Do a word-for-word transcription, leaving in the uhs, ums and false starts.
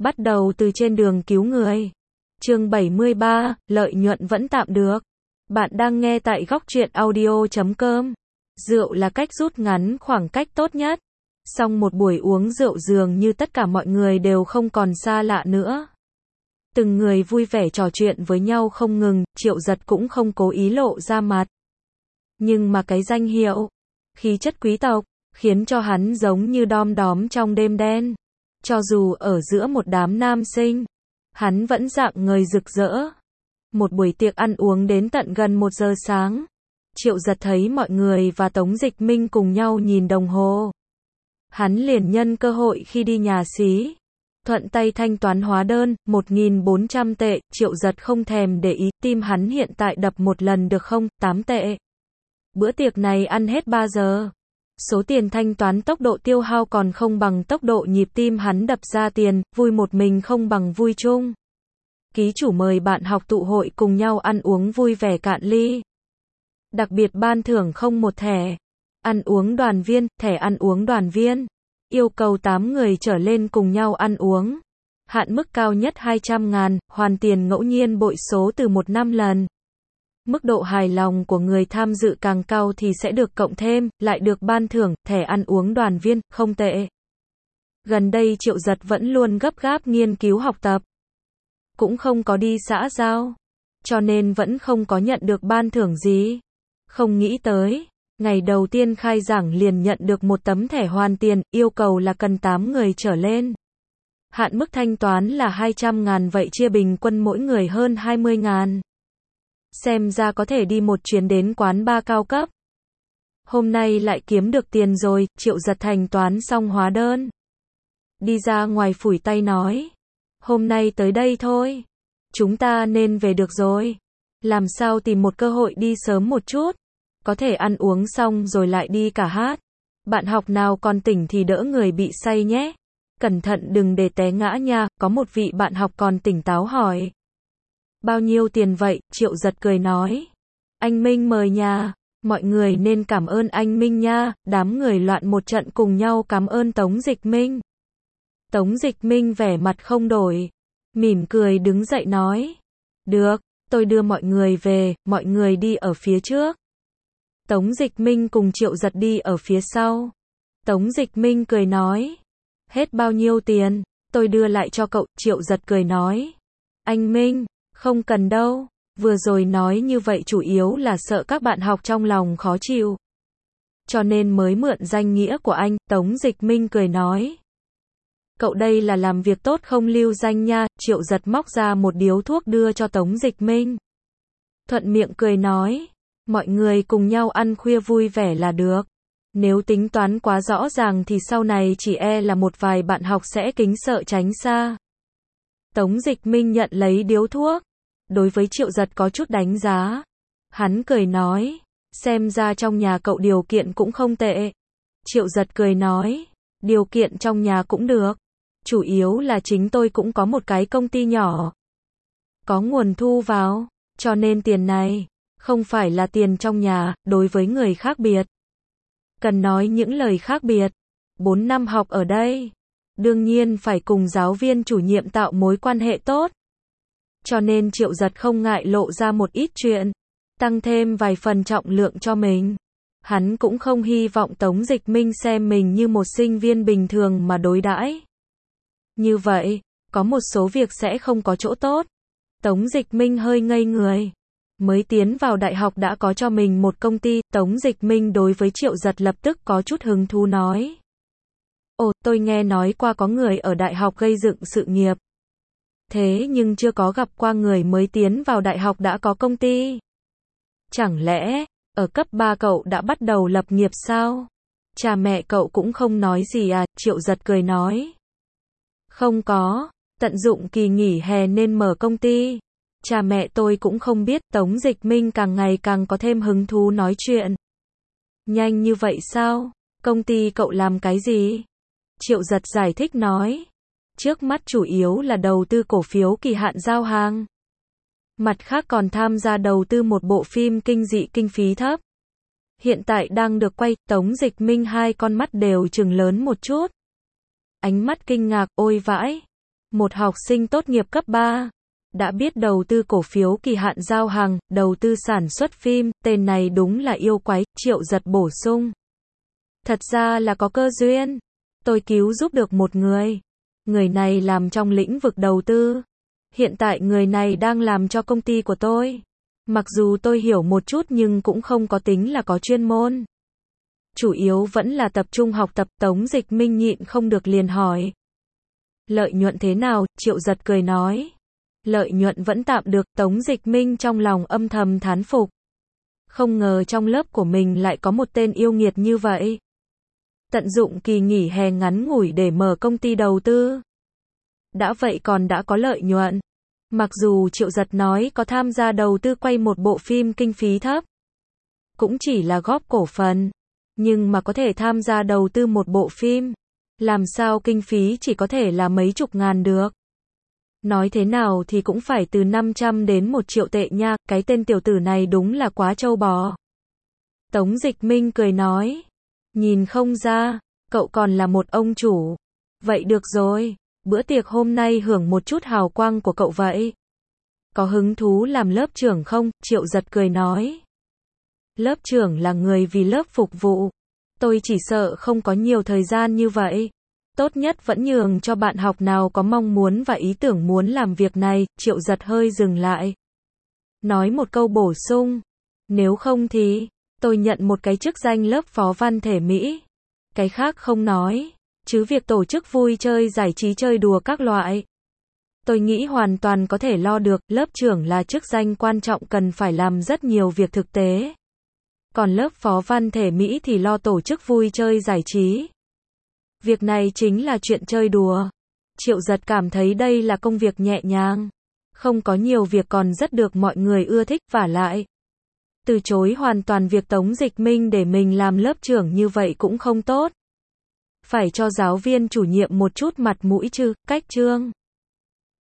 Bắt đầu từ trên đường cứu người. Chương bảy mươi ba, lợi nhuận vẫn tạm được. Bạn đang nghe tại góc truyện audio chấm com. Rượu là cách rút ngắn khoảng cách tốt nhất. Sau một buổi uống rượu dường như tất cả mọi người đều không còn xa lạ nữa. Từng người vui vẻ trò chuyện với nhau không ngừng, Triệu Giật cũng không cố ý lộ ra mặt. Nhưng mà cái danh hiệu, khí chất quý tộc, khiến cho hắn giống như đom đóm trong đêm đen. Cho dù ở giữa một đám nam sinh, hắn vẫn rạng ngời rực rỡ. Một buổi tiệc ăn uống đến tận gần một giờ sáng. Triệu Giật thấy mọi người và Tống Dịch Minh cùng nhau nhìn đồng hồ. Hắn liền nhân cơ hội khi đi nhà xí, thuận tay thanh toán hóa đơn, một nghìn bốn trăm tệ, Triệu Giật không thèm để ý, tim hắn hiện tại đập một lần được không, tám tệ. Bữa tiệc này ăn hết ba giờ. Số tiền thanh toán tốc độ tiêu hao còn không bằng tốc độ nhịp tim hắn đập ra tiền, vui một mình không bằng vui chung. Ký chủ mời bạn học tụ hội cùng nhau ăn uống vui vẻ cạn ly. Đặc biệt ban thưởng không một thẻ. Ăn uống đoàn viên, thẻ ăn uống đoàn viên. Yêu cầu tám người trở lên cùng nhau ăn uống. Hạn mức cao nhất hai trăm ngàn, hoàn tiền ngẫu nhiên bội số từ một năm lần. Mức độ hài lòng của người tham dự càng cao thì sẽ được cộng thêm, lại được ban thưởng, thẻ ăn uống đoàn viên, không tệ. Gần đây Triệu Giật vẫn luôn gấp gáp nghiên cứu học tập. Cũng không có đi xã giao. Cho nên vẫn không có nhận được ban thưởng gì. Không nghĩ tới, ngày đầu tiên khai giảng liền nhận được một tấm thẻ hoàn tiền, yêu cầu là cần tám người trở lên. Hạn mức thanh toán là hai trăm ngàn vậy chia bình quân mỗi người hơn hai mươi ngàn. Xem ra có thể đi một chuyến đến quán bar cao cấp. Hôm nay lại kiếm được tiền rồi, Triệu Giật thanh toán xong hóa đơn. Đi ra ngoài phủi tay nói. Hôm nay tới đây thôi. Chúng ta nên về được rồi. Làm sao tìm một cơ hội đi sớm một chút. Có thể ăn uống xong rồi lại đi cả hát. Bạn học nào còn tỉnh thì đỡ người bị say nhé. Cẩn thận đừng để té ngã nha, có một vị bạn học còn tỉnh táo hỏi. Bao nhiêu tiền vậy? Triệu Giật cười nói. Anh Minh mời nhà. Mọi người nên cảm ơn anh Minh nha. Đám người loạn một trận cùng nhau cảm ơn Tống Dịch Minh. Tống Dịch Minh vẻ mặt không đổi. Mỉm cười đứng dậy nói. Được, tôi đưa mọi người về, mọi người đi ở phía trước. Tống Dịch Minh cùng Triệu Giật đi ở phía sau. Tống Dịch Minh cười nói. Hết bao nhiêu tiền? Tôi đưa lại cho cậu. Triệu Giật cười nói. Anh Minh, không cần đâu. Vừa rồi nói như vậy chủ yếu là sợ các bạn học trong lòng khó chịu. Cho nên mới mượn danh nghĩa của anh. Tống Dịch Minh cười nói. Cậu đây là làm việc tốt không lưu danh nha. Triệu Giật móc ra một điếu thuốc đưa cho Tống Dịch Minh. Thuận miệng cười nói. Mọi người cùng nhau ăn khuya vui vẻ là được. Nếu tính toán quá rõ ràng thì sau này chỉ e là một vài bạn học sẽ kính sợ tránh xa. Tống Dịch Minh nhận lấy điếu thuốc. Đối với Triệu Giật có chút đánh giá. Hắn cười nói. Xem ra trong nhà cậu điều kiện cũng không tệ. Triệu Giật cười nói. Điều kiện trong nhà cũng được. Chủ yếu là chính tôi cũng có một cái công ty nhỏ. Có nguồn thu vào. Cho nên tiền này không phải là tiền trong nhà, đối với người khác biệt. Cần nói những lời khác biệt. Bốn năm học ở đây. Đương nhiên phải cùng giáo viên chủ nhiệm tạo mối quan hệ tốt. Cho nên Triệu Giật không ngại lộ ra một ít chuyện. Tăng thêm vài phần trọng lượng cho mình. Hắn cũng không hy vọng Tống Dịch Minh xem mình như một sinh viên bình thường mà đối đãi. Như vậy, có một số việc sẽ không có chỗ tốt. Tống Dịch Minh hơi ngây người. Mới tiến vào đại học đã có cho mình một công ty. Tống Dịch Minh đối với Triệu Giật lập tức có chút hứng thú nói. Ồ, tôi nghe nói qua có người ở đại học gây dựng sự nghiệp. Thế nhưng chưa có gặp qua người mới tiến vào đại học đã có công ty. Chẳng lẽ, ở cấp ba cậu đã bắt đầu lập nghiệp sao? Cha mẹ cậu cũng không nói gì à? Triệu Giật cười nói. Không có, tận dụng kỳ nghỉ hè nên mở công ty. Cha mẹ tôi cũng không biết. Tống Dịch Minh càng ngày càng có thêm hứng thú nói chuyện. Nhanh như vậy sao? Công ty cậu làm cái gì? Triệu Giật giải thích nói. Trước mắt chủ yếu là đầu tư cổ phiếu kỳ hạn giao hàng. Mặt khác còn tham gia đầu tư một bộ phim kinh dị kinh phí thấp. Hiện tại đang được quay. Tống Dịch Minh hai con mắt đều trừng lớn một chút. Ánh mắt kinh ngạc, ôi vãi. Một học sinh tốt nghiệp cấp ba. Đã biết đầu tư cổ phiếu kỳ hạn giao hàng, đầu tư sản xuất phim, tên này đúng là yêu quái, Triệu Giật bổ sung. Thật ra là có cơ duyên. Tôi cứu giúp được một người. Người này làm trong lĩnh vực đầu tư. Hiện tại người này đang làm cho công ty của tôi. Mặc dù tôi hiểu một chút nhưng cũng không có tính là có chuyên môn. Chủ yếu vẫn là tập trung học tập. Tống Dịch Minh nhịn không được liền hỏi. Lợi nhuận thế nào? Triệu Giật cười nói. Lợi nhuận vẫn tạm được. Tống Dịch Minh trong lòng âm thầm thán phục. Không ngờ trong lớp của mình lại có một tên yêu nghiệt như vậy. Tận dụng kỳ nghỉ hè ngắn ngủi để mở công ty đầu tư. Đã vậy còn đã có lợi nhuận. Mặc dù Triệu Giật nói có tham gia đầu tư quay một bộ phim kinh phí thấp. Cũng chỉ là góp cổ phần. Nhưng mà có thể tham gia đầu tư một bộ phim. Làm sao kinh phí chỉ có thể là mấy chục ngàn được. Nói thế nào thì cũng phải từ năm trăm đến một triệu tệ nha. Cái tên tiểu tử này đúng là quá trâu bò. Tống Dịch Minh cười nói. Nhìn không ra, cậu còn là một ông chủ. Vậy được rồi, bữa tiệc hôm nay hưởng một chút hào quang của cậu vậy. Có hứng thú làm lớp trưởng không? Triệu Giật cười nói. Lớp trưởng là người vì lớp phục vụ. Tôi chỉ sợ không có nhiều thời gian như vậy. Tốt nhất vẫn nhường cho bạn học nào có mong muốn và ý tưởng muốn làm việc này. Triệu Giật hơi dừng lại. Nói một câu bổ sung. Nếu không thì, tôi nhận một cái chức danh lớp phó văn thể Mỹ. Cái khác không nói. Chứ việc tổ chức vui chơi giải trí chơi đùa các loại. Tôi nghĩ hoàn toàn có thể lo được. Lớp trưởng là chức danh quan trọng cần phải làm rất nhiều việc thực tế. Còn lớp phó văn thể Mỹ thì lo tổ chức vui chơi giải trí. Việc này chính là chuyện chơi đùa. Triệu Giật cảm thấy đây là công việc nhẹ nhàng. Không có nhiều việc còn rất được mọi người ưa thích. Vả lại, từ chối hoàn toàn việc Tống Dịch Minh để mình làm lớp trưởng như vậy cũng không tốt. Phải cho giáo viên chủ nhiệm một chút mặt mũi chứ. Cách chương